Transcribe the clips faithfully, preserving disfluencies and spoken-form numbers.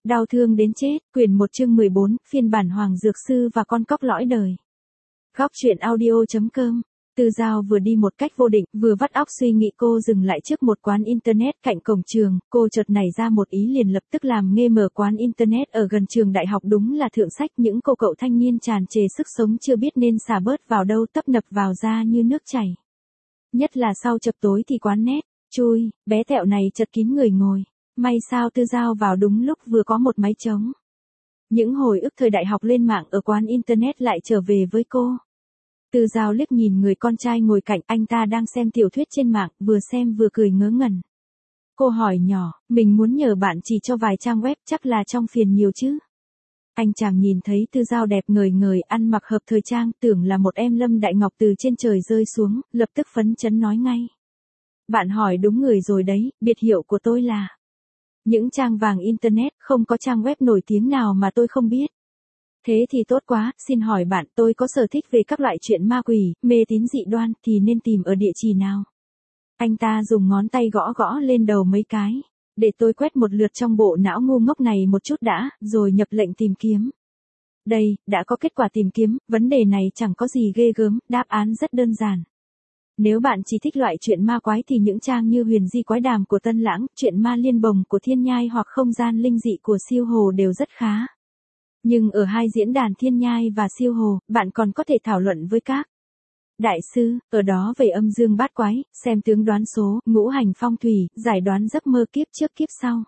Đau thương đến chết, quyển một chương mười bốn, phiên bản Hoàng Dược Sư và con cóc lõi đời. Góc truyện audio.com. Tư Giao vừa đi một cách vô định, vừa vắt óc suy nghĩ cô dừng lại trước một quán internet cạnh cổng trường, cô chợt nảy ra một ý liền lập tức làm nghề mở quán internet ở gần trường đại học, đúng là thượng sách, những cô cậu thanh niên tràn trề sức sống chưa biết nên xả bớt vào đâu tấp nập vào ra như nước chảy. Nhất là sau chập tối thì quán net, chui, bé tẹo này chật kín người ngồi. May sao Tư Giao vào đúng lúc vừa có một máy trống. Những hồi ức thời đại học lên mạng ở quán internet lại trở về với cô. Tư Giao liếc nhìn người con trai ngồi cạnh, anh ta đang xem tiểu thuyết trên mạng, vừa xem vừa cười ngớ ngẩn. Cô hỏi nhỏ, mình muốn nhờ bạn chỉ cho vài trang web, chắc là trong phiền nhiều chứ. Anh chàng nhìn thấy Tư Giao đẹp ngời ngời, ăn mặc hợp thời trang, tưởng là một em Lâm Đại Ngọc từ trên trời rơi xuống, lập tức phấn chấn nói ngay. Bạn hỏi đúng người rồi đấy, biệt hiệu của tôi là những trang vàng internet, không có trang web nổi tiếng nào mà tôi không biết. Thế thì tốt quá, xin hỏi bạn, tôi có sở thích về các loại chuyện ma quỷ, mê tín dị đoan, thì nên tìm ở địa chỉ nào? Anh ta dùng ngón tay gõ gõ lên đầu mấy cái. Để tôi quét một lượt trong bộ não ngu ngốc này một chút đã, rồi nhập lệnh tìm kiếm. Đây, đã có kết quả tìm kiếm, vấn đề này chẳng có gì ghê gớm, đáp án rất đơn giản. Nếu bạn chỉ thích loại chuyện ma quái thì những trang như Huyền Di Quái Đàm của Tân Lãng, Chuyện Ma Liên Bồng của Thiên Nhai hoặc Không Gian Linh Dị của Siêu Hồ đều rất khá. Nhưng ở hai diễn đàn Thiên Nhai và Siêu Hồ, bạn còn có thể thảo luận với các đại sư, ở đó về âm dương bát quái, xem tướng đoán số, ngũ hành phong thủy, giải đoán giấc mơ kiếp trước kiếp sau.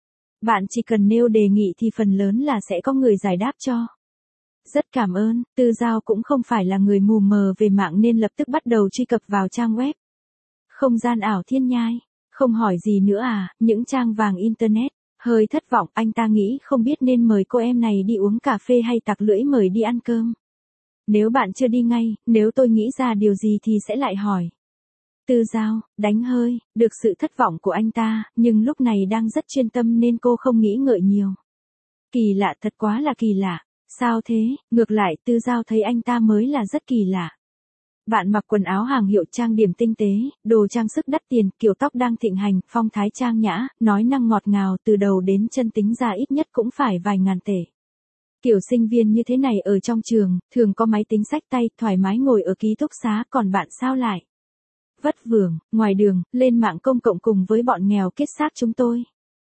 Bạn chỉ cần nêu đề nghị thì phần lớn là sẽ có người giải đáp cho. Rất cảm ơn, Tư Giao cũng không phải là người mù mờ về mạng nên lập tức bắt đầu truy cập vào trang web. Không gian ảo Thiên Nhai, không hỏi gì nữa à, những trang vàng internet. Hơi thất vọng, anh ta nghĩ không biết nên mời cô em này đi uống cà phê hay tặc lưỡi mời đi ăn cơm. Nếu bạn chưa đi ngay, nếu tôi nghĩ ra điều gì thì sẽ lại hỏi. Tư Giao, đánh hơi, được sự thất vọng của anh ta, nhưng lúc này đang rất chuyên tâm nên cô không nghĩ ngợi nhiều. Kỳ lạ, thật quá là kỳ lạ. Sao thế, ngược lại Tư Giao thấy anh ta mới là rất kỳ lạ. Bạn mặc quần áo hàng hiệu, trang điểm tinh tế, đồ trang sức đắt tiền, kiểu tóc đang thịnh hành, phong thái trang nhã, nói năng ngọt ngào, từ đầu đến chân tính ra ít nhất cũng phải vài ngàn tệ. Kiểu sinh viên như thế này ở trong trường, thường có máy tính xách tay, thoải mái ngồi ở ký túc xá, còn bạn sao lại vất vưởng, ngoài đường, lên mạng công cộng cùng với bọn nghèo kết xác chúng tôi.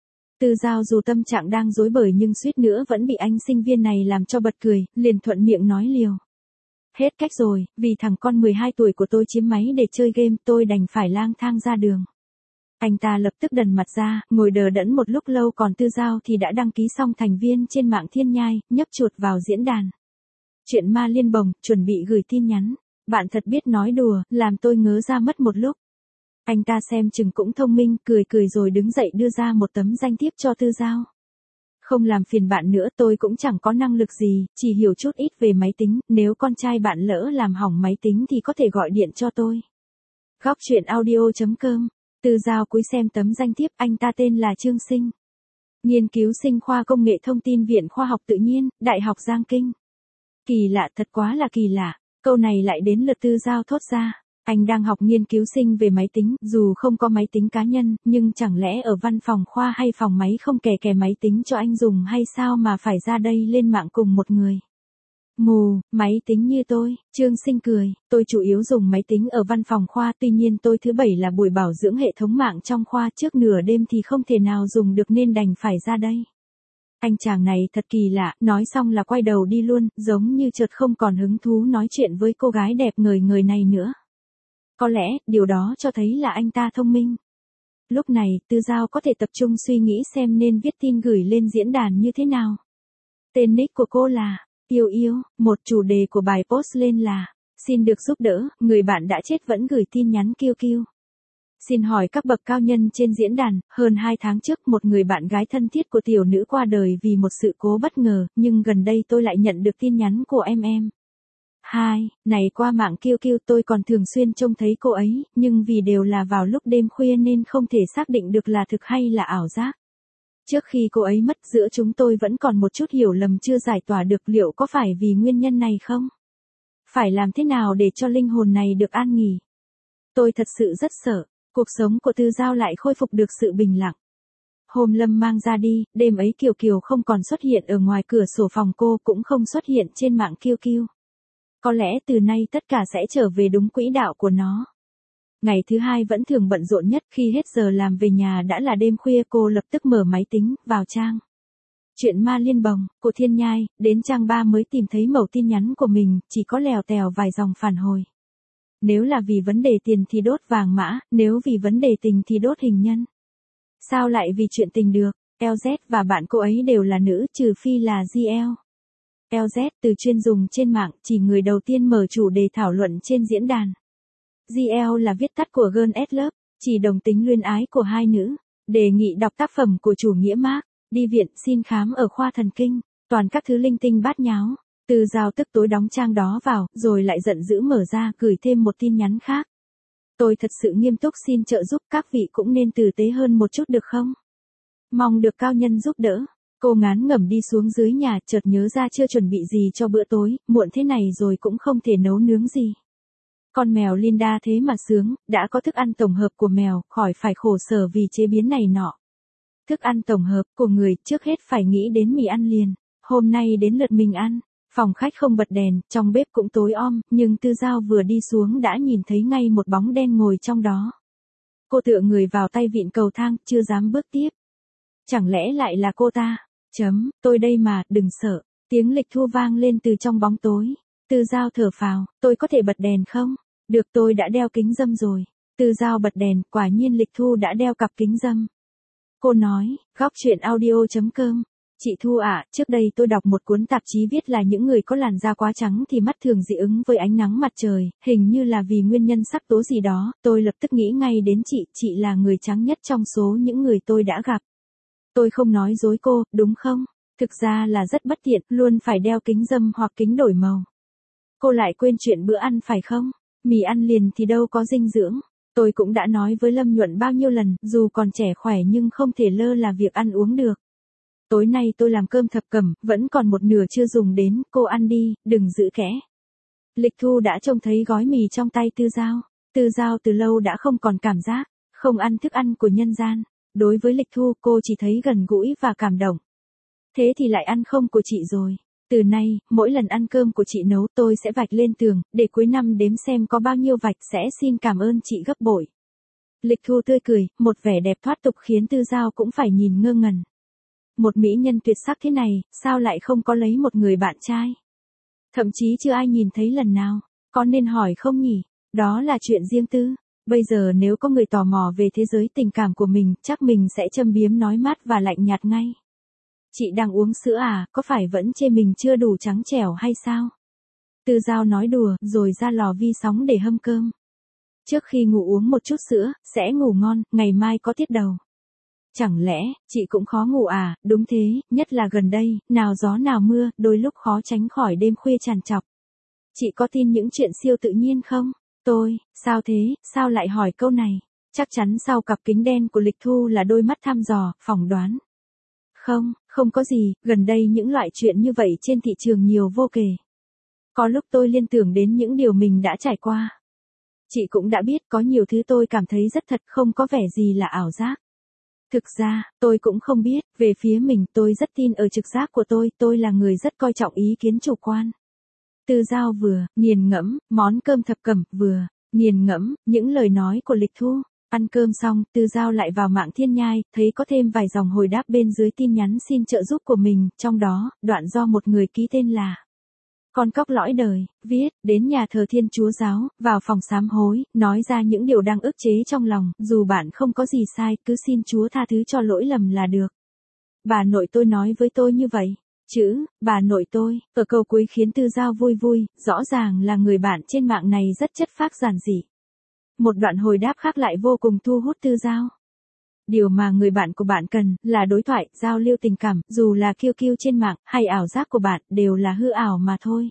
Tư Giao dù tâm trạng đang rối bời nhưng suýt nữa vẫn bị anh sinh viên này làm cho bật cười, liền thuận miệng nói liều. Hết cách rồi, vì thằng con mười hai tuổi của tôi chiếm máy để chơi game, tôi đành phải lang thang ra đường. Anh ta lập tức đần mặt ra, ngồi đờ đẫn một lúc lâu, còn Tư Giao thì đã đăng ký xong thành viên trên mạng Thiên Nhai, nhấp chuột vào diễn đàn. Chuyện Ma Liên Bồng, chuẩn bị gửi tin nhắn. Bạn thật biết nói đùa, làm tôi ngớ ra mất một lúc. Anh ta xem chừng cũng thông minh, cười cười rồi đứng dậy đưa ra một tấm danh thiếp cho Tư Giao. Không làm phiền bạn nữa, tôi cũng chẳng có năng lực gì, chỉ hiểu chút ít về máy tính, nếu con trai bạn lỡ làm hỏng máy tính thì có thể gọi điện cho tôi. Góc truyện audio.com. Tư Giao cúi xem tấm danh thiếp, anh ta tên là Trương Sinh. Nghiên cứu sinh khoa Công nghệ Thông tin Viện Khoa học Tự nhiên, Đại học Giang Kinh. Kỳ lạ, thật quá là kỳ lạ. Câu này lại đến lượt Tư Giao thốt ra. Anh đang học nghiên cứu sinh về máy tính, dù không có máy tính cá nhân, nhưng chẳng lẽ ở văn phòng khoa hay phòng máy không kè kè máy tính cho anh dùng hay sao mà phải ra đây lên mạng cùng một người. Mù, máy tính như tôi, Trương Sinh cười, tôi chủ yếu dùng máy tính ở văn phòng khoa, tuy nhiên tôi thứ bảy là buổi bảo dưỡng hệ thống mạng trong khoa, trước nửa đêm thì không thể nào dùng được nên đành phải ra đây. Anh chàng này thật kỳ lạ, nói xong là quay đầu đi luôn, giống như chợt không còn hứng thú nói chuyện với cô gái đẹp ngời ngời này nữa. Có lẽ, điều đó cho thấy là anh ta thông minh. Lúc này, Tư Giao có thể tập trung suy nghĩ xem nên viết tin gửi lên diễn đàn như thế nào. Tên nick của cô là Yêu Yêu, một chủ đề của bài post lên là xin được giúp đỡ, người bạn đã chết vẫn gửi tin nhắn kêu kêu. Xin hỏi các bậc cao nhân trên diễn đàn, hơn hai tháng trước một người bạn gái thân thiết của tiểu nữ qua đời vì một sự cố bất ngờ, nhưng gần đây tôi lại nhận được tin nhắn của em em. Hai, này qua mạng kêu kêu tôi còn thường xuyên trông thấy cô ấy, nhưng vì đều là vào lúc đêm khuya nên không thể xác định được là thực hay là ảo giác. Trước khi cô ấy mất, giữa chúng tôi vẫn còn một chút hiểu lầm chưa giải tỏa được, liệu có phải vì nguyên nhân này không? Phải làm thế nào để cho linh hồn này được an nghỉ? Tôi thật sự rất sợ, cuộc sống của Tư Giao lại khôi phục được sự bình lặng. Hôm Lâm mang ra đi, đêm ấy Kiều Kiều không còn xuất hiện ở ngoài cửa sổ phòng cô, cũng không xuất hiện trên mạng Q Q. Có lẽ từ nay tất cả sẽ trở về đúng quỹ đạo của nó. Ngày thứ hai vẫn thường bận rộn nhất, khi hết giờ làm về nhà đã là đêm khuya, cô lập tức mở máy tính, vào trang. Chuyện ma liên bồng, của Thiên Nhai, đến trang ba mới tìm thấy mẩu tin nhắn của mình, chỉ có lèo tèo vài dòng phản hồi. Nếu là vì vấn đề tiền thì đốt vàng mã, nếu vì vấn đề tình thì đốt hình nhân. Sao lại vì chuyện tình được? lờ dét và bạn cô ấy đều là nữ, trừ phi là giê lờ. lờ dét từ chuyên dùng trên mạng, chỉ người đầu tiên mở chủ đề thảo luận trên diễn đàn. giê lờ là viết tắt của Girl at Love, chỉ đồng tính luyến ái của hai nữ. Đề nghị đọc tác phẩm của chủ nghĩa Marx, đi viện, xin khám ở khoa thần kinh, toàn các thứ linh tinh bát nháo. Từ Giao tức tối đóng trang đó vào, rồi lại giận dữ mở ra, gửi thêm một tin nhắn khác. Tôi thật sự nghiêm túc xin trợ giúp, các vị cũng nên tử tế hơn một chút được không? Mong được cao nhân giúp đỡ. Cô ngán ngẩm đi xuống dưới nhà, chợt nhớ ra chưa chuẩn bị gì cho bữa tối, muộn thế này rồi cũng không thể nấu nướng gì. Con mèo Linda thế mà sướng, đã có thức ăn tổng hợp của mèo, khỏi phải khổ sở vì chế biến này nọ. Thức ăn tổng hợp của người, trước hết phải nghĩ đến mì ăn liền. Hôm nay đến lượt mình ăn. Phòng khách không bật đèn, trong bếp cũng tối om, nhưng Tư Giao vừa đi xuống đã nhìn thấy ngay một bóng đen ngồi trong đó. Cô tựa người vào tay vịn cầu thang, chưa dám bước tiếp. Chẳng lẽ lại là cô ta? Chấm, tôi đây mà, đừng sợ. Tiếng Lịch Thu vang lên từ trong bóng tối. Tư Giao thở phào, tôi có thể bật đèn không? Được, tôi đã đeo kính râm rồi. Tư Giao bật đèn, quả nhiên Lịch Thu đã đeo cặp kính râm. Cô nói, góc chuyện audio chấm com. Chị Thu ạ, à, trước đây tôi đọc một cuốn tạp chí viết là những người có làn da quá trắng thì mắt thường dị ứng với ánh nắng mặt trời, hình như là vì nguyên nhân sắc tố gì đó, tôi lập tức nghĩ ngay đến chị, chị là người trắng nhất trong số những người tôi đã gặp. Tôi không nói dối cô, đúng không? Thực ra là rất bất tiện, luôn phải đeo kính râm hoặc kính đổi màu. Cô lại quên chuyện bữa ăn phải không? Mì ăn liền thì đâu có dinh dưỡng. Tôi cũng đã nói với Lâm Nhuận bao nhiêu lần, dù còn trẻ khỏe nhưng không thể lơ là việc ăn uống được. Tối nay tôi làm cơm thập cẩm, vẫn còn một nửa chưa dùng đến, cô ăn đi, đừng giữ kẽ. Lịch Thu đã trông thấy gói mì trong tay Tư Giao. Tư Giao từ lâu đã không còn cảm giác, không ăn thức ăn của nhân gian. Đối với Lịch Thu, cô chỉ thấy gần gũi và cảm động. Thế thì lại ăn không của chị rồi. Từ nay, mỗi lần ăn cơm của chị nấu tôi sẽ vạch lên tường, để cuối năm đếm xem có bao nhiêu vạch, sẽ xin cảm ơn chị gấp bội. Lịch Thu tươi cười, một vẻ đẹp thoát tục khiến Tư Giao cũng phải nhìn ngơ ngẩn. Một mỹ nhân tuyệt sắc thế này, sao lại không có lấy một người bạn trai? Thậm chí chưa ai nhìn thấy lần nào, có nên hỏi không nhỉ? Đó là chuyện riêng tư. Bây giờ nếu có người tò mò về thế giới tình cảm của mình, chắc mình sẽ châm biếm nói mát và lạnh nhạt ngay. Chị đang uống sữa à, có phải vẫn chê mình chưa đủ trắng trẻo hay sao? Tư Giao nói đùa, rồi ra lò vi sóng để hâm cơm. Trước khi ngủ uống một chút sữa, sẽ ngủ ngon, ngày mai có tiết đầu. Chẳng lẽ, chị cũng khó ngủ à? Đúng thế, nhất là gần đây, nào gió nào mưa, đôi lúc khó tránh khỏi đêm khuya trằn trọc. Chị có tin những chuyện siêu tự nhiên không? Tôi, sao thế, sao lại hỏi câu này? Chắc chắn sau cặp kính đen của Lịch Thu là đôi mắt thăm dò, phỏng đoán. Không, không có gì, gần đây những loại chuyện như vậy trên thị trường nhiều vô kể. Có lúc tôi liên tưởng đến những điều mình đã trải qua. Chị cũng đã biết có nhiều thứ tôi cảm thấy rất thật, không có vẻ gì là ảo giác. Thực ra, tôi cũng không biết, về phía mình tôi rất tin ở trực giác của tôi, tôi là người rất coi trọng ý kiến chủ quan. Tư Giao vừa nghiền ngẫm món cơm thập cẩm, vừa nghiền ngẫm những lời nói của Lịch Thu. Ăn cơm xong, Tư Giao lại vào mạng Thiên Nhai, thấy có thêm vài dòng hồi đáp bên dưới tin nhắn xin trợ giúp của mình, trong đó, đoạn do một người ký tên là Con Cóc Lõi Đời, viết, đến nhà thờ Thiên Chúa Giáo, vào phòng sám hối, nói ra những điều đang ức chế trong lòng, dù bạn không có gì sai, cứ xin Chúa tha thứ cho lỗi lầm là được. Bà nội tôi nói với tôi như vậy. Chữ, bà nội tôi, ở câu cuối khiến Tư Giao vui vui, rõ ràng là người bạn trên mạng này rất chất phác giản dị. Một đoạn hồi đáp khác lại vô cùng thu hút Tư Giao. Điều mà người bạn của bạn cần là đối thoại, giao lưu tình cảm, dù là Q Q trên mạng hay ảo giác của bạn đều là hư ảo mà thôi.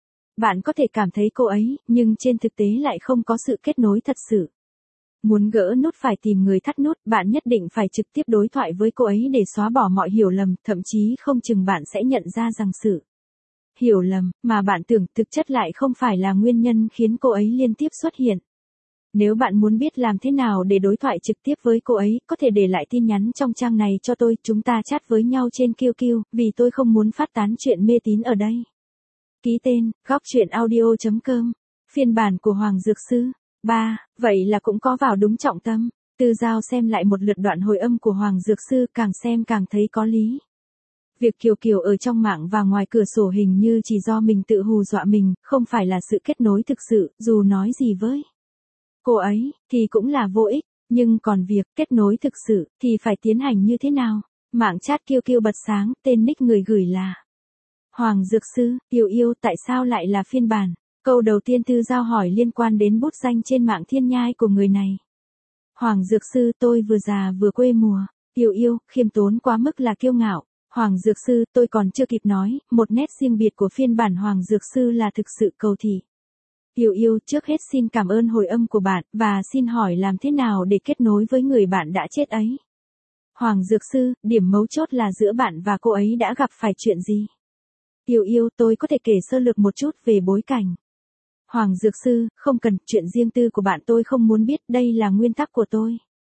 Bạn có thể cảm thấy cô ấy, nhưng trên thực tế lại không có sự kết nối thật sự. Muốn gỡ nút phải tìm người thắt nút, bạn nhất định phải trực tiếp đối thoại với cô ấy để xóa bỏ mọi hiểu lầm, thậm chí không chừng bạn sẽ nhận ra rằng sự hiểu lầm mà bạn tưởng thực chất lại không phải là nguyên nhân khiến cô ấy liên tiếp xuất hiện. Nếu bạn muốn biết làm thế nào để đối thoại trực tiếp với cô ấy, có thể để lại tin nhắn trong trang này cho tôi, chúng ta chat với nhau trên Q Q, vì tôi không muốn phát tán chuyện mê tín ở đây. Ký tên, góc chuyện audio chấm com. Phiên bản của Hoàng Dược Sư. ba. Vậy là cũng có vào đúng trọng tâm. Tư Giao xem lại một lượt đoạn hồi âm của Hoàng Dược Sư, càng xem càng thấy có lý. Việc Kiều Kiều ở trong mạng và ngoài cửa sổ hình như chỉ do mình tự hù dọa mình, không phải là sự kết nối thực sự, dù nói gì với cô ấy, thì cũng là vô ích, nhưng còn việc kết nối thực sự, thì phải tiến hành như thế nào? Mạng chat Kiều Kiều bật sáng, tên nick người gửi là Hoàng Dược Sư, yêu yêu tại sao lại là phiên bản? Câu đầu tiên Tư Giao hỏi liên quan đến bút danh trên mạng thiên nhai của người này. Hoàng Dược Sư, tôi vừa già vừa quê mùa. Yêu yêu, khiêm tốn quá mức là kiêu ngạo. Hoàng Dược Sư, tôi còn chưa kịp nói, một nét riêng biệt của phiên bản Hoàng Dược Sư là thực sự cầu thị. Yêu yêu, trước hết xin cảm ơn hồi âm của bạn, và xin hỏi làm thế nào để kết nối với người bạn đã chết ấy. Hoàng Dược Sư, điểm mấu chốt là giữa bạn và cô ấy đã gặp phải chuyện gì? Yêu yêu, tôi có thể kể sơ lược một chút về bối cảnh. Hoàng Dược Sư, không cần, chuyện riêng tư của bạn tôi không muốn biết, đây là nguyên tắc của tôi.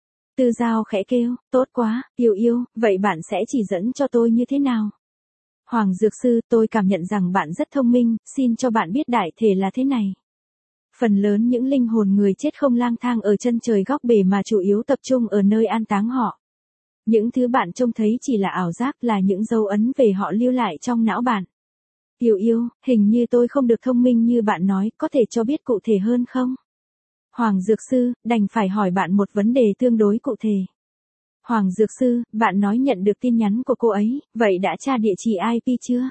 Tư Giao khẽ kêu, tốt quá, yêu yêu, vậy bạn sẽ chỉ dẫn cho tôi như thế nào? Hoàng Dược Sư, tôi cảm nhận rằng bạn rất thông minh, xin cho bạn biết đại thể là thế này. Phần lớn những linh hồn người chết không lang thang ở chân trời góc bể mà chủ yếu tập trung ở nơi an táng họ. Những thứ bạn trông thấy chỉ là ảo giác, là những dấu ấn về họ lưu lại trong não bạn. Yêu yêu, hình như tôi không được thông minh như bạn nói, có thể cho biết cụ thể hơn không? Hoàng Dược Sư, đành phải hỏi bạn một vấn đề tương đối cụ thể. Hoàng Dược Sư, bạn nói nhận được tin nhắn của cô ấy, vậy đã tra địa chỉ I P chưa?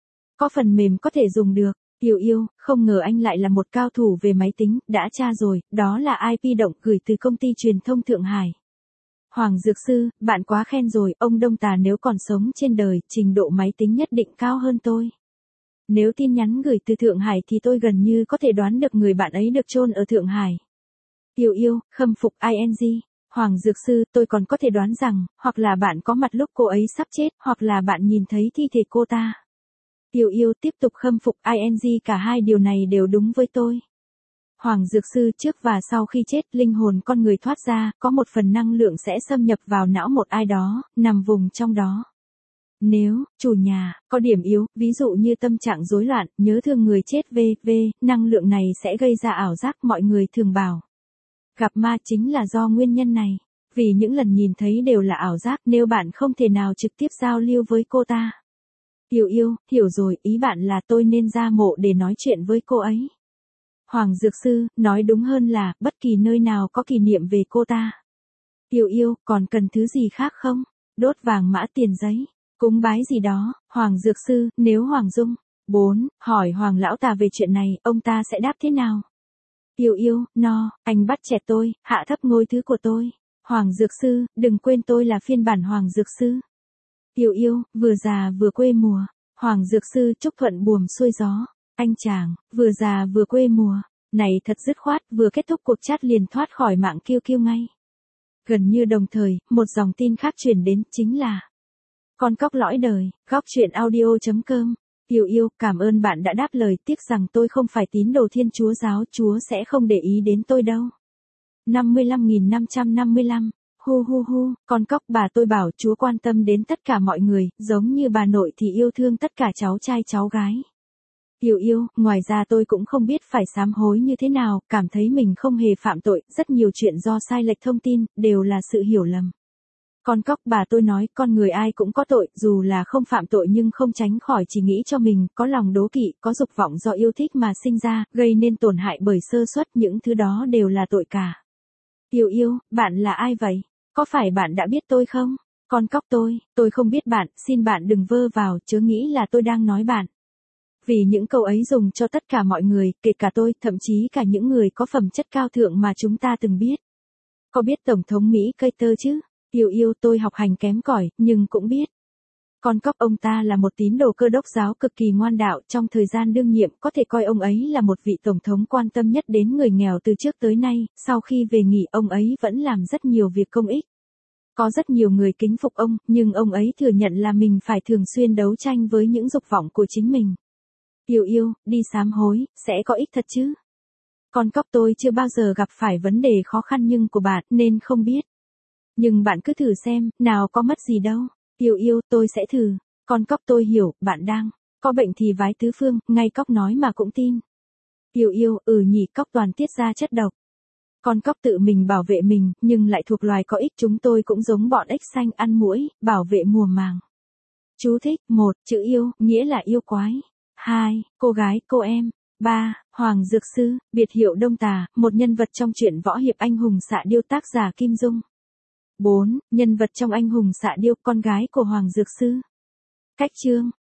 Có phần mềm có thể dùng được. Yêu yêu, không ngờ anh lại là một cao thủ về máy tính, đã tra rồi, đó là I P động gửi từ công ty truyền thông Thượng Hải. Hoàng Dược Sư, bạn quá khen rồi, ông Đông Tà nếu còn sống trên đời, trình độ máy tính nhất định cao hơn tôi. Nếu tin nhắn gửi từ Thượng Hải thì tôi gần như có thể đoán được người bạn ấy được chôn ở Thượng Hải. Yêu yêu, khâm phục ing. Hoàng Dược Sư, tôi còn có thể đoán rằng, hoặc là bạn có mặt lúc cô ấy sắp chết, hoặc là bạn nhìn thấy thi thể cô ta. Yêu yêu, tiếp tục khâm phục ing, cả hai điều này đều đúng với tôi. Hoàng Dược Sư, trước và sau khi chết, linh hồn con người thoát ra, có một phần năng lượng sẽ xâm nhập vào não một ai đó, nằm vùng trong đó. Nếu, chủ nhà, có điểm yếu, ví dụ như tâm trạng rối loạn, nhớ thương người chết vân vân, năng lượng này sẽ gây ra ảo giác, mọi người thường bảo. Gặp ma chính là do nguyên nhân này. Vì những lần nhìn thấy đều là ảo giác, nếu bạn không thể nào trực tiếp giao lưu với cô ta. Yêu yêu, hiểu rồi, ý bạn là tôi nên ra mộ để nói chuyện với cô ấy. Hoàng Dược Sư, nói đúng hơn là, bất kỳ nơi nào có kỷ niệm về cô ta. Yêu yêu, còn cần thứ gì khác không? Đốt vàng mã tiền giấy. Cúng bái gì đó. Hoàng Dược Sư, nếu Hoàng Dung. bốn. Hỏi Hoàng Lão Tà về chuyện này, ông ta sẽ đáp thế nào? Yêu yêu, no, anh bắt chẹt tôi, hạ thấp ngôi thứ của tôi. Hoàng Dược Sư, đừng quên tôi là phiên bản Hoàng Dược Sư. Yêu yêu, vừa già vừa quê mùa. Hoàng Dược Sư, chúc thuận buồm xuôi gió. Anh chàng, vừa già vừa quê mùa. Này thật dứt khoát, vừa kết thúc cuộc chat liền thoát khỏi mạng Kiêu Kiêu ngay. Gần như đồng thời, một dòng tin khác truyền đến, chính là Con Cóc Lõi Đời, góc chuyện audio chấm com. Yêu yêu, cảm ơn bạn đã đáp lời, tiếc rằng tôi không phải tín đồ Thiên Chúa giáo, Chúa sẽ không để ý đến tôi đâu. năm mươi lăm nghìn năm trăm năm mươi lăm. Hu hu hu, con cóc, bà tôi bảo Chúa quan tâm đến tất cả mọi người, giống như bà nội thì yêu thương tất cả cháu trai cháu gái. Yêu yêu, ngoài ra tôi cũng không biết phải sám hối như thế nào, cảm thấy mình không hề phạm tội, rất nhiều chuyện do sai lệch thông tin, đều là sự hiểu lầm. Con cóc, bà tôi nói, con người ai cũng có tội, dù là không phạm tội nhưng không tránh khỏi chỉ nghĩ cho mình, có lòng đố kỵ, có dục vọng do yêu thích mà sinh ra, gây nên tổn hại bởi sơ suất, những thứ đó đều là tội cả. Yêu yêu, bạn là ai vậy? Có phải bạn đã biết tôi không? Con cóc tôi, tôi không biết bạn, xin bạn đừng vơ vào, chớ nghĩ là tôi đang nói bạn. Vì những câu ấy dùng cho tất cả mọi người, kể cả tôi, thậm chí cả những người có phẩm chất cao thượng mà chúng ta từng biết. Có biết Tổng thống Mỹ Carter chứ? Yêu yêu, tôi học hành kém cỏi, nhưng cũng biết. Con cóc, ông ta là một tín đồ Cơ đốc giáo cực kỳ ngoan đạo, trong thời gian đương nhiệm, có thể coi ông ấy là một vị tổng thống quan tâm nhất đến người nghèo từ trước tới nay, sau khi về nghỉ, ông ấy vẫn làm rất nhiều việc công ích. Có rất nhiều người kính phục ông, nhưng ông ấy thừa nhận là mình phải thường xuyên đấu tranh với những dục vọng của chính mình. Yêu yêu, đi sám hối, sẽ có ích thật chứ? Con cóc tôi chưa bao giờ gặp phải vấn đề khó khăn nhưng của bạn nên không biết. Nhưng bạn cứ thử xem, nào có mất gì đâu. Yêu yêu, tôi sẽ thử. Con cóc tôi hiểu, bạn đang có bệnh thì vái tứ phương, ngay cóc nói mà cũng tin. Yêu yêu, ừ nhỉ, cóc toàn tiết ra chất độc. Con cóc tự mình bảo vệ mình, nhưng lại thuộc loài có ích, chúng tôi cũng giống bọn ếch xanh ăn muỗi, bảo vệ mùa màng. Chú thích: một. Chữ yêu, nghĩa là yêu quái. hai. Cô gái, cô em. ba. Hoàng Dược Sư, biệt hiệu Đông Tà, một nhân vật trong truyện võ hiệp anh hùng xạ điêu tác giả Kim Dung. bốn. Nhân vật trong anh hùng xạ điêu, con gái của Hoàng Dược Sư. Cách chương